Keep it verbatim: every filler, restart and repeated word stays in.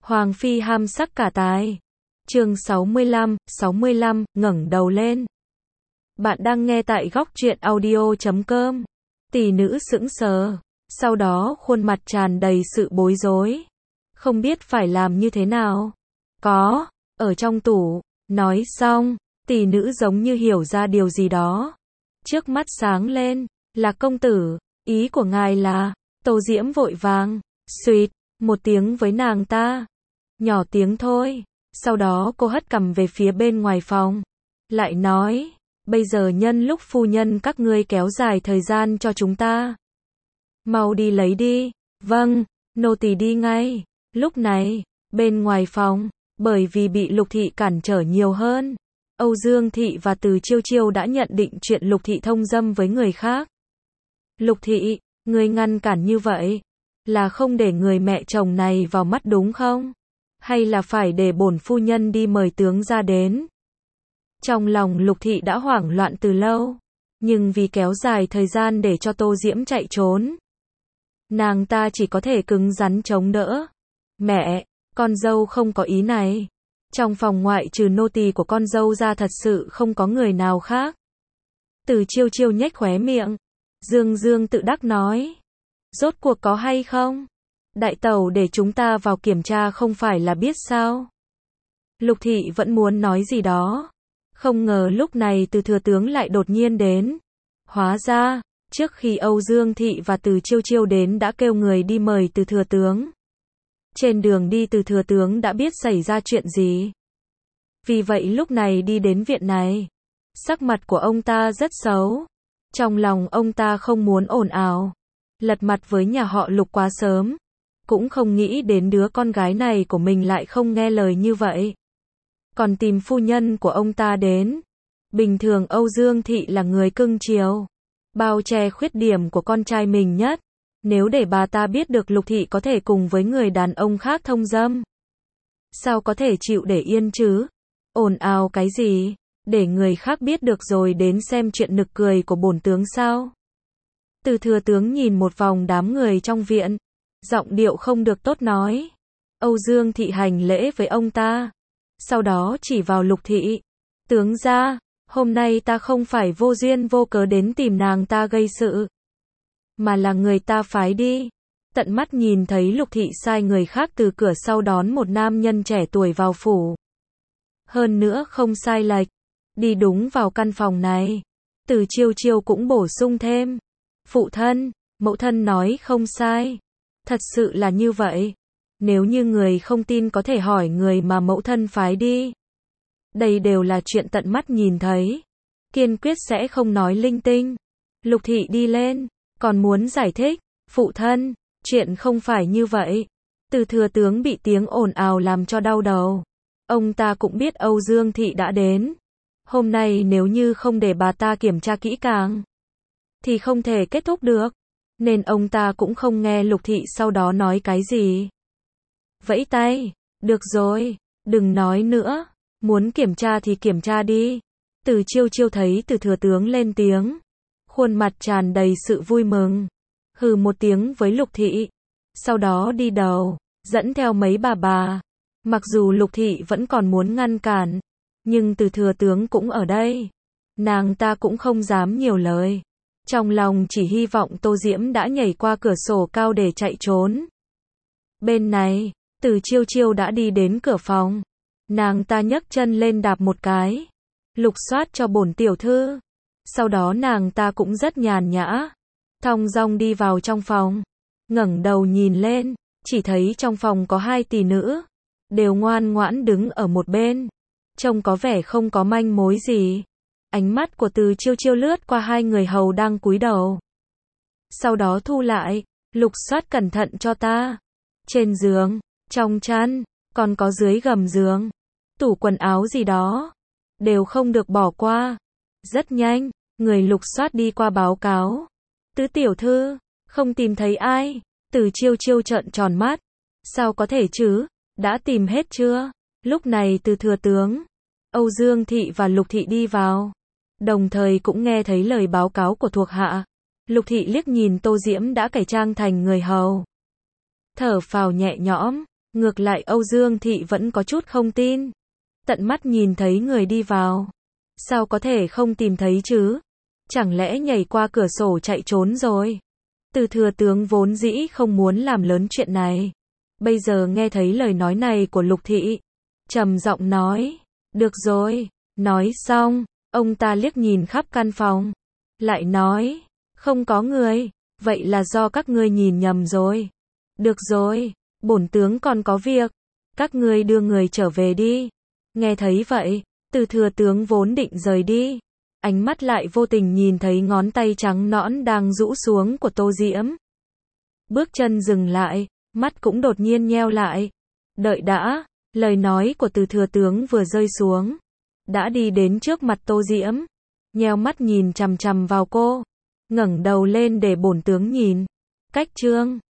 Hoàng phi ham sắc cả tài. Chương sáu mươi lăm, sáu mươi lăm, ngẩng đầu lên. Bạn đang nghe tại góc truyện audio chấm com. Tỷ nữ sững sờ, sau đó khuôn mặt tràn đầy sự bối rối, không biết phải làm như thế nào. Có, ở trong tủ. Nói xong, tỷ nữ giống như hiểu ra điều gì đó. Trước mắt sáng lên, là công tử, ý của ngài là, Tô Diễm vội vàng, suýt, một tiếng với nàng ta. Nhỏ tiếng thôi, sau đó cô hất cằm về phía bên ngoài phòng. Lại nói, bây giờ nhân lúc phu nhân các ngươi kéo dài thời gian cho chúng ta. Mau đi lấy đi. Vâng, nô tỳ đi ngay. Lúc này, bên ngoài phòng, bởi vì bị Lục Thị cản trở nhiều hơn, Âu Dương Thị và Từ Chiêu Chiêu đã nhận định chuyện Lục Thị thông dâm với người khác. Lục Thị, ngươi ngăn cản như vậy, là không để người mẹ chồng này vào mắt đúng không? Hay là phải để bổn phu nhân đi mời tướng ra đến? Trong lòng Lục Thị đã hoảng loạn từ lâu, nhưng vì kéo dài thời gian để cho Tô Diễm chạy trốn, nàng ta chỉ có thể cứng rắn chống đỡ. Mẹ, con dâu không có ý này. Trong phòng ngoại trừ nô tỳ của con dâu ra thật sự không có người nào khác. Từ Chiêu Chiêu nhếch khóe miệng, dương dương tự đắc nói. Rốt cuộc có hay không? Đại tẩu để chúng ta vào kiểm tra không phải là biết sao? Lục Thị vẫn muốn nói gì đó. Không ngờ lúc này Từ Thừa Tướng lại đột nhiên đến. Hóa ra, trước khi Âu Dương Thị và Từ Chiêu Chiêu đến đã kêu người đi mời Từ Thừa Tướng. Trên đường đi Từ Thừa Tướng đã biết xảy ra chuyện gì. Vì vậy lúc này đi đến viện này, sắc mặt của ông ta rất xấu. Trong lòng ông ta không muốn ồn ào, lật mặt với nhà họ Lục quá sớm. Cũng không nghĩ đến đứa con gái này của mình lại không nghe lời như vậy. Còn tìm phu nhân của ông ta đến. Bình thường Âu Dương Thị là người cưng chiều, bao che khuyết điểm của con trai mình nhất. Nếu để bà ta biết được Lục Thị có thể cùng với người đàn ông khác thông dâm, sao có thể chịu để yên chứ? Ồn ào cái gì? Để người khác biết được rồi đến xem chuyện nực cười của bổn tướng sao? Từ Thừa Tướng nhìn một vòng đám người trong viện, giọng điệu không được tốt nói. Âu Dương Thị hành lễ với ông ta, sau đó chỉ vào Lục Thị. Tướng gia, hôm nay ta không phải vô duyên vô cớ đến tìm nàng ta gây sự, mà là người ta phái đi. Tận mắt nhìn thấy Lục Thị sai người khác từ cửa sau đón một nam nhân trẻ tuổi vào phủ. Hơn nữa không sai lệch, đi đúng vào căn phòng này. Từ Chiêu Chiêu cũng bổ sung thêm. Phụ thân, mẫu thân nói không sai. Thật sự là như vậy. Nếu như người không tin có thể hỏi người mà mẫu thân phái đi. Đây đều là chuyện tận mắt nhìn thấy. Kiên quyết sẽ không nói linh tinh. Lục Thị đi lên, còn muốn giải thích. Phụ thân, chuyện không phải như vậy. Từ Thừa Tướng bị tiếng ồn ào làm cho đau đầu. Ông ta cũng biết Âu Dương Thị đã đến. Hôm nay nếu như không để bà ta kiểm tra kỹ càng, thì không thể kết thúc được. Nên ông ta cũng không nghe Lục Thị sau đó nói cái gì. Vẫy tay, được rồi, đừng nói nữa. Muốn kiểm tra thì kiểm tra đi. Từ Chiêu Chiêu thấy Từ Thừa Tướng lên tiếng, khuôn mặt tràn đầy sự vui mừng. Hừ một tiếng với Lục Thị, sau đó đi đầu, dẫn theo mấy bà bà. Mặc dù Lục Thị vẫn còn muốn ngăn cản, nhưng Từ Thừa Tướng cũng ở đây. Nàng ta cũng không dám nhiều lời. Trong lòng chỉ hy vọng Tô Diễm đã nhảy qua cửa sổ cao để chạy trốn. Bên này, Từ Chiêu Chiêu đã đi đến cửa phòng. Nàng ta nhấc chân lên đạp một cái. Lục soát cho bổn tiểu thư. Sau đó nàng ta cũng rất nhàn nhã, thong dong đi vào trong phòng. Ngẩng đầu nhìn lên, chỉ thấy trong phòng có hai tỷ nữ, đều ngoan ngoãn đứng ở một bên. Trông có vẻ không có manh mối gì. Ánh mắt của Từ Chiêu Chiêu lướt qua hai người hầu đang cúi đầu. Sau đó thu lại, lục soát cẩn thận cho ta. Trên giường, trong chăn, còn có dưới gầm giường, tủ quần áo gì đó, đều không được bỏ qua. Rất nhanh, người lục soát đi qua báo cáo. Tứ tiểu thư, không tìm thấy ai. Từ Chiêu Chiêu trợn tròn mắt. Sao có thể chứ? Đã tìm hết chưa? Lúc này Từ Thừa Tướng, Âu Dương Thị và Lục Thị đi vào, đồng thời cũng nghe thấy lời báo cáo của thuộc hạ. Lục Thị liếc nhìn Tô Diễm đã cải trang thành người hầu, thở phào nhẹ nhõm. Ngược lại Âu Dương Thị vẫn có chút không tin. Tận mắt nhìn thấy người đi vào. Sao có thể không tìm thấy chứ? Chẳng lẽ nhảy qua cửa sổ chạy trốn rồi? Từ thừa tướng vốn dĩ không muốn làm lớn chuyện này. Bây giờ nghe thấy lời nói này của Lục Thị. Trầm giọng nói. Được rồi. Nói xong, ông ta liếc nhìn khắp căn phòng. Lại nói. Không có người. Vậy là do các ngươi nhìn nhầm rồi. Được rồi. Bổn tướng còn có việc. Các ngươi đưa người trở về đi. Nghe thấy vậy, từ thừa tướng vốn định rời đi. Ánh mắt lại vô tình nhìn thấy ngón tay trắng nõn đang rũ xuống của Tô Diễm. Bước chân dừng lại, mắt cũng đột nhiên nheo lại. Đợi đã, lời nói của từ thừa tướng vừa rơi xuống. Đã đi đến trước mặt Tô Diễm. Nheo mắt nhìn chằm chằm vào cô. Ngẩng đầu lên để bổn tướng nhìn. Cách trương.